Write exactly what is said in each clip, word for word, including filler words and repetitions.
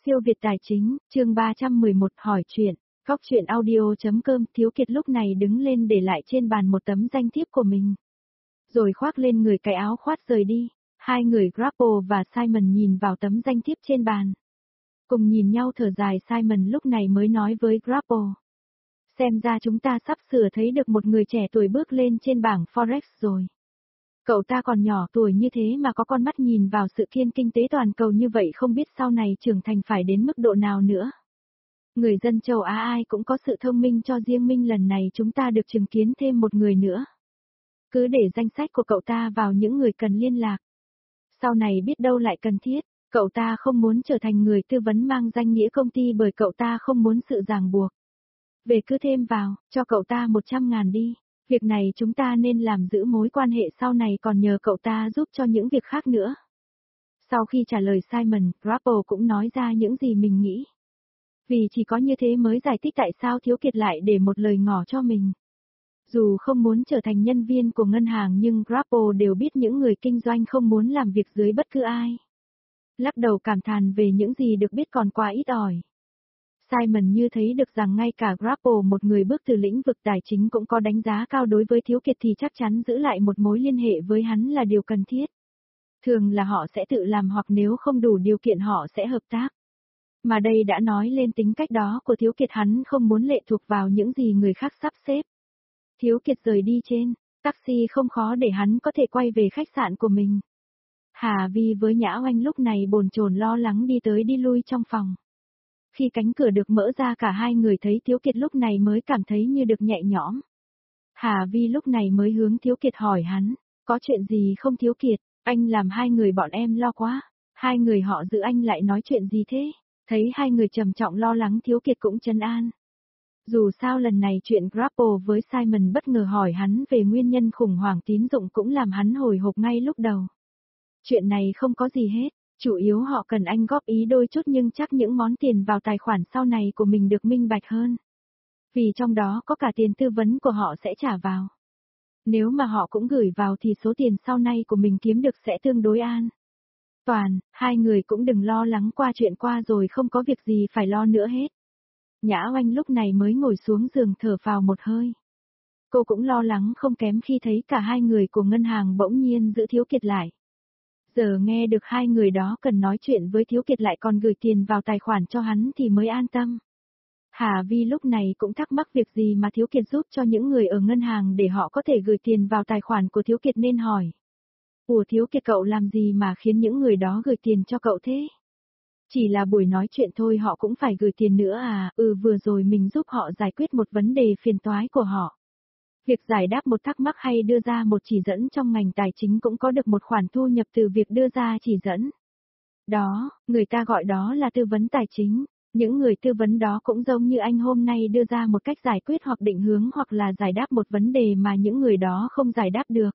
Siêu Việt Tài Chính, chương ba trăm mười một hỏi chuyện, góc chuyện audio.com. Thiếu Kiệt lúc này đứng lên để lại trên bàn một tấm danh thiếp của mình. Rồi khoác lên người cái áo khoát rời đi. Hai người Grapple và Simon nhìn vào tấm danh thiếp trên bàn. Cùng nhìn nhau thở dài, Simon lúc này mới nói với Grapple. Xem ra chúng ta sắp sửa thấy được một người trẻ tuổi bước lên trên bảng Forex rồi. Cậu ta còn nhỏ tuổi như thế mà có con mắt nhìn vào sự kiện kinh tế toàn cầu như vậy, không biết sau này trưởng thành phải đến mức độ nào nữa. Người dân châu Á ai cũng có sự thông minh cho riêng mình, lần này chúng ta được chứng kiến thêm một người nữa. Cứ để danh sách của cậu ta vào những người cần liên lạc. Sau này biết đâu lại cần thiết, cậu ta không muốn trở thành người tư vấn mang danh nghĩa công ty bởi cậu ta không muốn sự ràng buộc. Về cứ thêm vào, cho cậu ta một trăm ngàn đi. Việc này chúng ta nên làm, giữ mối quan hệ sau này còn nhờ cậu ta giúp cho những việc khác nữa. Sau khi trả lời Simon, Grapple cũng nói ra những gì mình nghĩ. Vì chỉ có như thế mới giải thích tại sao Thiếu Kiệt lại để một lời ngỏ cho mình. Dù không muốn trở thành nhân viên của ngân hàng nhưng Grapple đều biết những người kinh doanh không muốn làm việc dưới bất cứ ai. Lắc đầu cảm thán về những gì được biết còn quá ít ỏi. Simon như thấy được rằng ngay cả Grapple, một người bước từ lĩnh vực tài chính, cũng có đánh giá cao đối với Thiếu Kiệt thì chắc chắn giữ lại một mối liên hệ với hắn là điều cần thiết. Thường là họ sẽ tự làm hoặc nếu không đủ điều kiện họ sẽ hợp tác. Mà đây đã nói lên tính cách đó của Thiếu Kiệt, hắn không muốn lệ thuộc vào những gì người khác sắp xếp. Thiếu Kiệt rời đi trên taxi không khó để hắn có thể quay về khách sạn của mình. Hà Vi với Nhã Oanh lúc này bồn chồn lo lắng đi tới đi lui trong phòng. Khi cánh cửa được mở ra, cả hai người thấy Thiếu Kiệt lúc này mới cảm thấy như được nhẹ nhõm. Hà Vi lúc này mới hướng Thiếu Kiệt hỏi hắn, có chuyện gì không Thiếu Kiệt, anh làm hai người bọn em lo quá. Hai người họ giữ anh lại nói chuyện gì thế? Thấy hai người trầm trọng lo lắng, Thiếu Kiệt cũng trấn an. Dù sao lần này chuyện Grapple với Simon bất ngờ hỏi hắn về nguyên nhân khủng hoảng tín dụng cũng làm hắn hồi hộp ngay lúc đầu. Chuyện này không có gì hết. Chủ yếu họ cần anh góp ý đôi chút, nhưng chắc những món tiền vào tài khoản sau này của mình được minh bạch hơn. Vì trong đó có cả tiền tư vấn của họ sẽ trả vào. Nếu mà họ cũng gửi vào thì số tiền sau này của mình kiếm được sẽ tương đối an toàn. Hai người cũng đừng lo lắng, qua chuyện qua rồi, không có việc gì phải lo nữa hết. Nhã Oanh lúc này mới ngồi xuống giường thở phào một hơi. Cô cũng lo lắng không kém khi thấy cả hai người của ngân hàng bỗng nhiên giữ Thiếu Kiệt lại. Giờ nghe được hai người đó cần nói chuyện với Thiếu Kiệt lại còn gửi tiền vào tài khoản cho hắn thì mới an tâm. Hà Vi lúc này cũng thắc mắc việc gì mà Thiếu Kiệt giúp cho những người ở ngân hàng để họ có thể gửi tiền vào tài khoản của Thiếu Kiệt nên hỏi. Ủa Thiếu Kiệt, cậu làm gì mà khiến những người đó gửi tiền cho cậu thế? Chỉ là buổi nói chuyện thôi họ cũng phải gửi tiền nữa à? Ừ, vừa rồi mình giúp họ giải quyết một vấn đề phiền toái của họ. Việc giải đáp một thắc mắc hay đưa ra một chỉ dẫn trong ngành tài chính cũng có được một khoản thu nhập từ việc đưa ra chỉ dẫn. Đó, người ta gọi đó là tư vấn tài chính. Những người tư vấn đó cũng giống như anh hôm nay đưa ra một cách giải quyết hoặc định hướng hoặc là giải đáp một vấn đề mà những người đó không giải đáp được.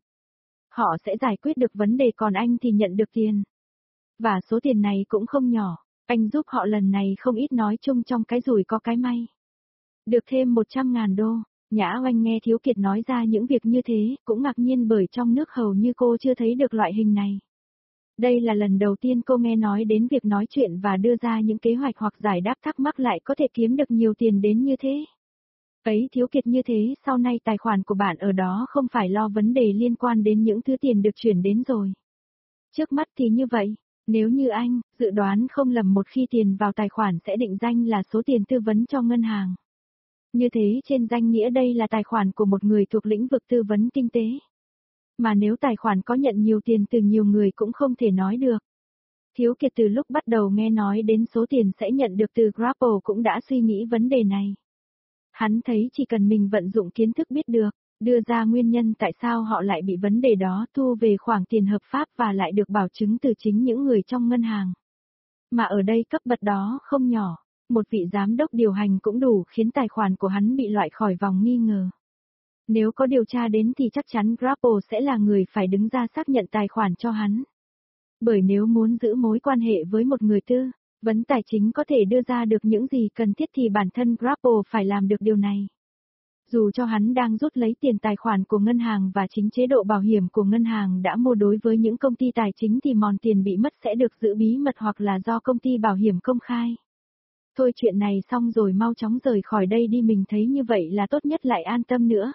Họ sẽ giải quyết được vấn đề còn anh thì nhận được tiền. Và số tiền này cũng không nhỏ, anh giúp họ lần này không ít, nói chung trong cái rủi có cái may. Được thêm một trăm ngàn đô. Nhã Oanh nghe Thiếu Kiệt nói ra những việc như thế, cũng ngạc nhiên bởi trong nước hầu như cô chưa thấy được loại hình này. Đây là lần đầu tiên cô nghe nói đến việc nói chuyện và đưa ra những kế hoạch hoặc giải đáp thắc mắc lại có thể kiếm được nhiều tiền đến như thế. Ấy Thiếu Kiệt, như thế sau này tài khoản của bạn ở đó không phải lo vấn đề liên quan đến những thứ tiền được chuyển đến rồi. Trước mắt thì như vậy, nếu như anh dự đoán không lầm, một khi tiền vào tài khoản sẽ định danh là số tiền tư vấn cho ngân hàng. Như thế trên danh nghĩa đây là tài khoản của một người thuộc lĩnh vực tư vấn kinh tế. Mà nếu tài khoản có nhận nhiều tiền từ nhiều người cũng không thể nói được. Thiếu Kiệt từ lúc bắt đầu nghe nói đến số tiền sẽ nhận được từ Grapple cũng đã suy nghĩ vấn đề này. Hắn thấy chỉ cần mình vận dụng kiến thức biết được, đưa ra nguyên nhân tại sao họ lại bị vấn đề đó, thu về khoản tiền hợp pháp và lại được bảo chứng từ chính những người trong ngân hàng. Mà ở đây cấp bậc đó không nhỏ. Một vị giám đốc điều hành cũng đủ khiến tài khoản của hắn bị loại khỏi vòng nghi ngờ. Nếu có điều tra đến thì chắc chắn Grapple sẽ là người phải đứng ra xác nhận tài khoản cho hắn. Bởi nếu muốn giữ mối quan hệ với một người tư vấn tài chính có thể đưa ra được những gì cần thiết thì bản thân Grapple phải làm được điều này. Dù cho hắn đang rút lấy tiền tài khoản của ngân hàng và chính chế độ bảo hiểm của ngân hàng đã mua đối với những công ty tài chính thì món tiền bị mất sẽ được giữ bí mật hoặc là do công ty bảo hiểm công khai. Thôi chuyện này xong rồi mau chóng rời khỏi đây đi, mình thấy như vậy là tốt nhất, lại an tâm nữa.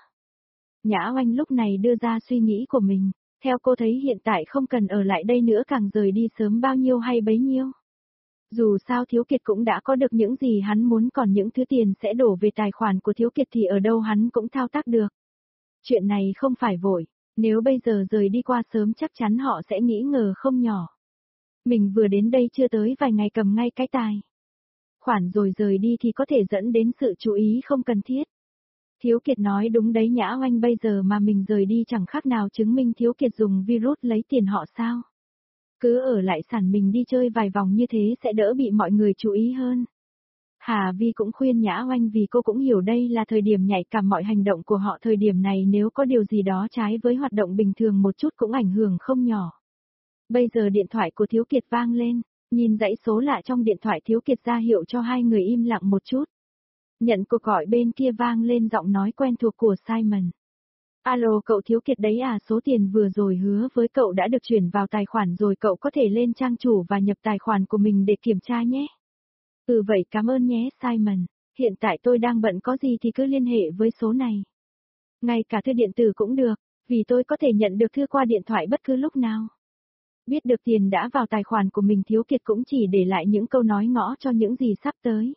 Nhã Oanh lúc này đưa ra suy nghĩ của mình, theo cô thấy hiện tại không cần ở lại đây nữa, càng rời đi sớm bao nhiêu hay bấy nhiêu. Dù sao Thiếu Kiệt cũng đã có được những gì hắn muốn, còn những thứ tiền sẽ đổ về tài khoản của Thiếu Kiệt thì ở đâu hắn cũng thao tác được. Chuyện này không phải vội, nếu bây giờ rời đi qua sớm chắc chắn họ sẽ nghĩ ngờ không nhỏ. Mình vừa đến đây chưa tới vài ngày cầm ngay cái tài khoản rồi rời đi thì có thể dẫn đến sự chú ý không cần thiết. Thiếu Kiệt nói đúng đấy Nhã Oanh, bây giờ mà mình rời đi chẳng khác nào chứng minh Thiếu Kiệt dùng virus lấy tiền họ sao. Cứ ở lại sản mình đi chơi vài vòng như thế sẽ đỡ bị mọi người chú ý hơn. Hà Vi cũng khuyên Nhã Oanh vì cô cũng hiểu đây là thời điểm nhạy cảm, mọi hành động của họ thời điểm này nếu có điều gì đó trái với hoạt động bình thường một chút cũng ảnh hưởng không nhỏ. Bây giờ điện thoại của Thiếu Kiệt vang lên, nhìn dãy số lạ trong điện thoại Thiếu Kiệt ra hiệu cho hai người im lặng một chút. Nhận cuộc gọi bên kia vang lên giọng nói quen thuộc của Simon. Alo cậu Thiếu Kiệt đấy à, số tiền vừa rồi hứa với cậu đã được chuyển vào tài khoản rồi, cậu có thể lên trang chủ và nhập tài khoản của mình để kiểm tra nhé. Ừ vậy cảm ơn nhé Simon, hiện tại tôi đang bận, có gì thì cứ liên hệ với số này. Ngay cả thư điện tử cũng được, vì tôi có thể nhận được thư qua điện thoại bất cứ lúc nào. Biết được tiền đã vào tài khoản của mình, Thiếu Kiệt cũng chỉ để lại những câu nói ngõ cho những gì sắp tới.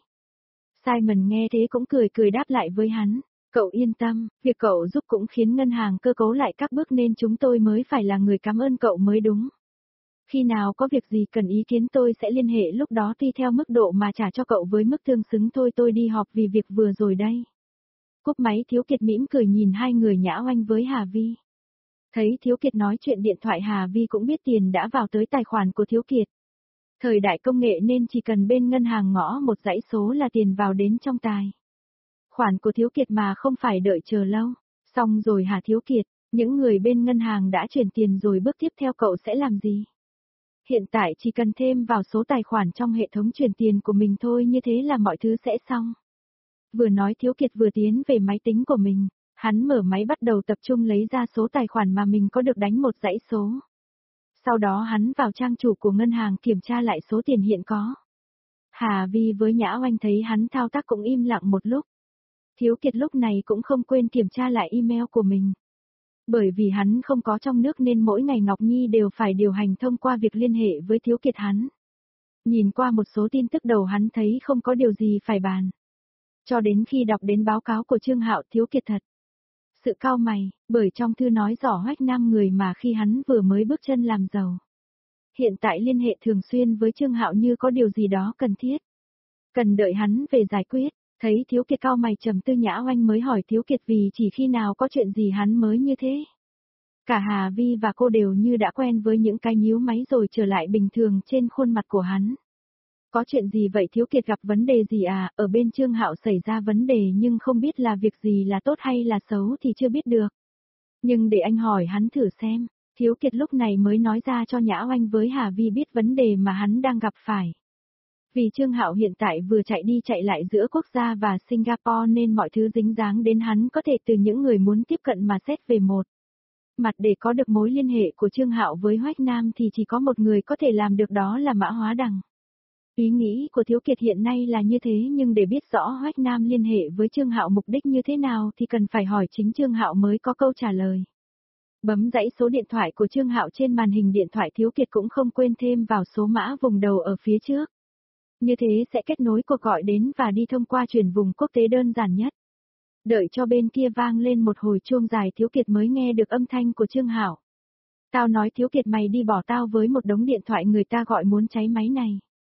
Simon nghe thế cũng cười cười đáp lại với hắn. Cậu yên tâm, việc cậu giúp cũng khiến ngân hàng cơ cấu lại các bước nên chúng tôi mới phải là người cảm ơn cậu mới đúng. Khi nào có việc gì cần ý kiến tôi sẽ liên hệ, lúc đó tùy theo mức độ mà trả cho cậu với mức tương xứng thôi, tôi đi họp vì việc vừa rồi đây. Cúp máy Thiếu Kiệt mỉm cười nhìn hai người Nhã Oanh với Hà Vi. Thấy Thiếu Kiệt nói chuyện điện thoại, Hà Vi cũng biết tiền đã vào tới tài khoản của Thiếu Kiệt. Thời đại công nghệ nên chỉ cần bên ngân hàng ngõ một dãy số là tiền vào đến trong tài khoản của Thiếu Kiệt mà không phải đợi chờ lâu. Xong rồi hả Thiếu Kiệt, những người bên ngân hàng đã chuyển tiền rồi, bước tiếp theo cậu sẽ làm gì? Hiện tại chỉ cần thêm vào số tài khoản trong hệ thống chuyển tiền của mình thôi, như thế là mọi thứ sẽ xong. Vừa nói Thiếu Kiệt vừa tiến về máy tính của mình, hắn mở máy bắt đầu tập trung lấy ra số tài khoản mà mình có được, đánh một dãy số. Sau đó hắn vào trang chủ của ngân hàng kiểm tra lại số tiền hiện có. Hà Vi với Nhã Oanh thấy hắn thao tác cũng im lặng một lúc. Thiếu Kiệt lúc này cũng không quên kiểm tra lại email của mình. Bởi vì hắn không có trong nước nên mỗi ngày Ngọc Nhi đều phải điều hành thông qua việc liên hệ với Thiếu Kiệt hắn. Nhìn qua một số tin tức đầu hắn thấy không có điều gì phải bàn. Cho đến khi đọc đến báo cáo của Trương Hạo, Thiếu Kiệt thật sự cau mày, bởi trong thư nói rõ Hoách Nam người mà khi hắn vừa mới bước chân làm giàu. Hiện tại liên hệ thường xuyên với Trương Hạo như có điều gì đó cần thiết. Cần đợi hắn về giải quyết. Thấy Thiếu Kiệt cau mày trầm tư, Nhã Oanh mới hỏi Thiếu Kiệt vì chỉ khi nào có chuyện gì hắn mới như thế. Cả Hà Vi và cô đều như đã quen với những cái nhíu máy rồi trở lại bình thường trên khuôn mặt của hắn. Có chuyện gì vậy Thiếu Kiệt, gặp vấn đề gì à? Ở bên Trương Hạo xảy ra vấn đề nhưng không biết là việc gì, là tốt hay là xấu thì chưa biết được. Nhưng để anh hỏi hắn thử xem. Thiếu Kiệt lúc này mới nói ra cho Nhã Oanh với Hà Vi biết vấn đề mà hắn đang gặp phải. Vì Trương Hạo hiện tại vừa chạy đi chạy lại giữa quốc gia và Singapore nên mọi thứ dính dáng đến hắn có thể từ những người muốn tiếp cận mà xét về một mặt. Để có được mối liên hệ của Trương Hạo với Hoách Nam thì chỉ có một người có thể làm được, đó là Mã Hóa Đằng. Ý nghĩ của Thiếu Kiệt hiện nay là như thế, nhưng để biết rõ Hoách Nam liên hệ với Trương Hạo mục đích như thế nào thì cần phải hỏi chính Trương Hạo mới có câu trả lời. Bấm dãy số điện thoại của Trương Hạo trên màn hình điện thoại, Thiếu Kiệt cũng không quên thêm vào số mã vùng đầu ở phía trước. Như thế sẽ kết nối cuộc gọi đến và đi thông qua chuyển vùng quốc tế đơn giản nhất. Đợi cho bên kia vang lên một hồi chuông dài, Thiếu Kiệt mới nghe được âm thanh của Trương Hạo. Tao nói Thiếu Kiệt, mày đi bỏ tao với một đống điện thoại người ta gọi muốn cháy máy này.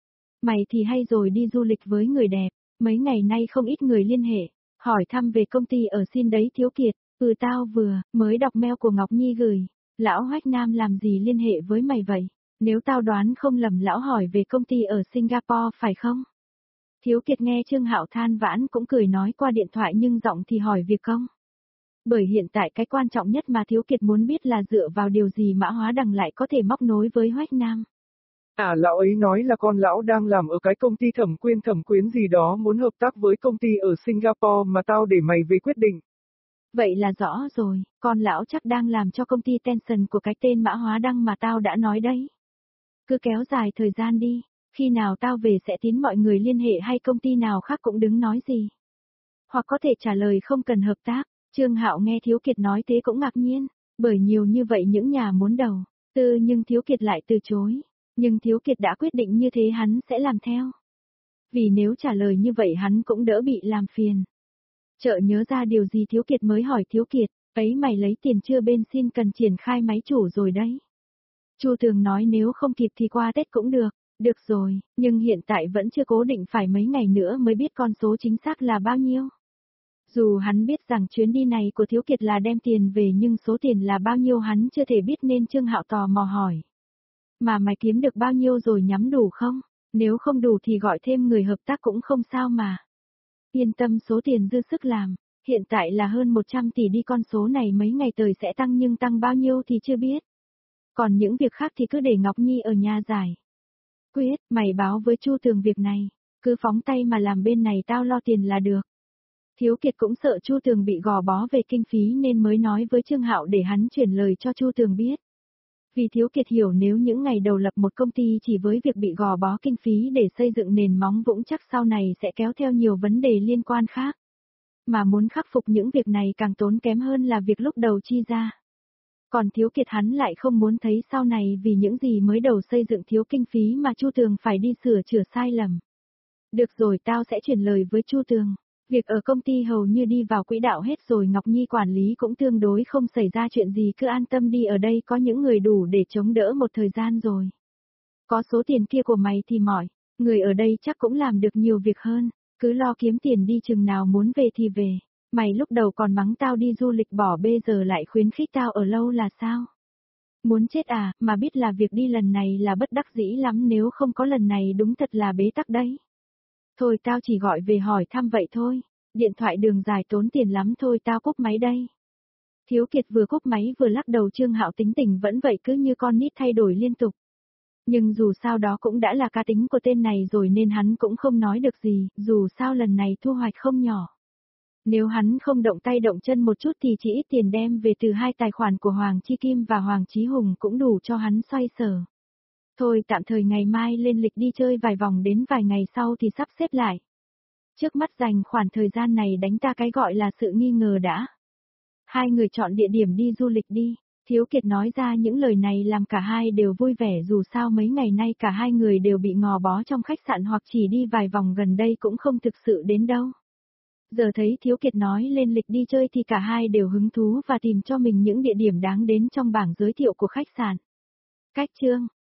Mày thì hay rồi, đi du lịch với người đẹp, mấy ngày nay không ít người liên hệ, hỏi thăm về công ty ở xin đấy Thiếu Kiệt. Ừ tao vừa mới đọc mail của Ngọc Nhi gửi, lão Hoách Nam làm gì liên hệ với mày vậy? Nếu tao đoán không lầm lão hỏi về công ty ở Singapore phải không? Thiếu Kiệt nghe Trương Hạo than vãn cũng cười nói qua điện thoại nhưng giọng thì hỏi việc công. Bởi hiện tại cái quan trọng nhất mà Thiếu Kiệt muốn biết là dựa vào điều gì Mã Hóa Đằng lại có thể móc nối với Hoách Nam. À lão ấy nói là con lão đang làm ở cái công ty thẩm quyên thẩm quyến gì đó muốn hợp tác với công ty ở Singapore mà tao để mày về quyết định. Vậy là rõ rồi, con lão chắc đang làm cho công ty Tencent của cái tên Mã Hóa Đăng mà tao đã nói đấy. Cứ kéo dài thời gian đi, khi nào tao về sẽ tín mọi người liên hệ hay công ty nào khác cũng đứng nói gì. Hoặc có thể trả lời không cần hợp tác. Trương Hạo nghe Thiếu Kiệt nói thế cũng ngạc nhiên, bởi nhiều như vậy những nhà muốn đầu tư nhưng Thiếu Kiệt lại từ chối. Nhưng Thiếu Kiệt đã quyết định như thế hắn sẽ làm theo. Vì nếu trả lời như vậy hắn cũng đỡ bị làm phiền. Chợ nhớ ra điều gì Thiếu Kiệt mới hỏi Thiếu Kiệt, ấy mày lấy tiền chưa bên xin cần triển khai máy chủ rồi đấy. Chu Tường nói nếu không kịp thì qua Tết cũng được, được rồi, nhưng hiện tại vẫn chưa cố định phải mấy ngày nữa mới biết con số chính xác là bao nhiêu. Dù hắn biết rằng chuyến đi này của Thiếu Kiệt là đem tiền về nhưng số tiền là bao nhiêu hắn chưa thể biết nên Trương Hạo tò mò hỏi. Mà mày kiếm được bao nhiêu rồi nhắm đủ không? Nếu không đủ thì gọi thêm người hợp tác cũng không sao mà. Yên tâm số tiền dư sức làm, hiện tại là hơn một trăm tỷ đi con số này mấy ngày tới sẽ tăng nhưng tăng bao nhiêu thì chưa biết. Còn những việc khác thì cứ để Ngọc Nhi ở nhà giải. Quyết, mày báo với Chu Tường việc này, cứ phóng tay mà làm bên này tao lo tiền là được. Thiếu Kiệt cũng sợ Chu Tường bị gò bó về kinh phí nên mới nói với Trương Hạo để hắn chuyển lời cho Chu Tường biết. Vì Thiếu Kiệt hiểu nếu những ngày đầu lập một công ty chỉ với việc bị gò bó kinh phí để xây dựng nền móng vững chắc sau này sẽ kéo theo nhiều vấn đề liên quan khác. Mà muốn khắc phục những việc này càng tốn kém hơn là việc lúc đầu chi ra. Còn Thiếu Kiệt hắn lại không muốn thấy sau này vì những gì mới đầu xây dựng thiếu kinh phí mà Chu Tường phải đi sửa chữa sai lầm. Được rồi tao sẽ chuyển lời với Chu Tường. Việc ở công ty hầu như đi vào quỹ đạo hết rồi Ngọc Nhi quản lý cũng tương đối không xảy ra chuyện gì cứ an tâm đi ở đây có những người đủ để chống đỡ một thời gian rồi. Có số tiền kia của mày thì mỏi, người ở đây chắc cũng làm được nhiều việc hơn, cứ lo kiếm tiền đi chừng nào muốn về thì về. Mày lúc đầu còn mắng tao đi du lịch bỏ bê giờ lại khuyến khích tao ở lâu là sao? Muốn chết à, mà biết là việc đi lần này là bất đắc dĩ lắm nếu không có lần này đúng thật là bế tắc đấy. Thôi tao chỉ gọi về hỏi thăm vậy thôi, điện thoại đường dài tốn tiền lắm thôi tao cúp máy đây. Thiếu Kiệt vừa cúp máy vừa lắc đầu Trương Hạo tính tình vẫn vậy cứ như con nít thay đổi liên tục. Nhưng dù sao đó cũng đã là cá tính của tên này rồi nên hắn cũng không nói được gì, dù sao lần này thu hoạch không nhỏ. Nếu hắn không động tay động chân một chút thì chỉ ít tiền đem về từ hai tài khoản của Hoàng Chi Kim và Hoàng Chí Hùng cũng đủ cho hắn xoay sở. Thôi tạm thời ngày mai lên lịch đi chơi vài vòng đến vài ngày sau thì sắp xếp lại. Trước mắt dành khoảng thời gian này đánh ta cái gọi là sự nghi ngờ đã. Hai người chọn địa điểm đi du lịch đi. Thiếu Kiệt nói ra những lời này làm cả hai đều vui vẻ dù sao mấy ngày nay cả hai người đều bị ngò bó trong khách sạn hoặc chỉ đi vài vòng gần đây cũng không thực sự đến đâu. Giờ thấy Thiếu Kiệt nói lên lịch đi chơi thì cả hai đều hứng thú và tìm cho mình những địa điểm đáng đến trong bảng giới thiệu của khách sạn. Cách chương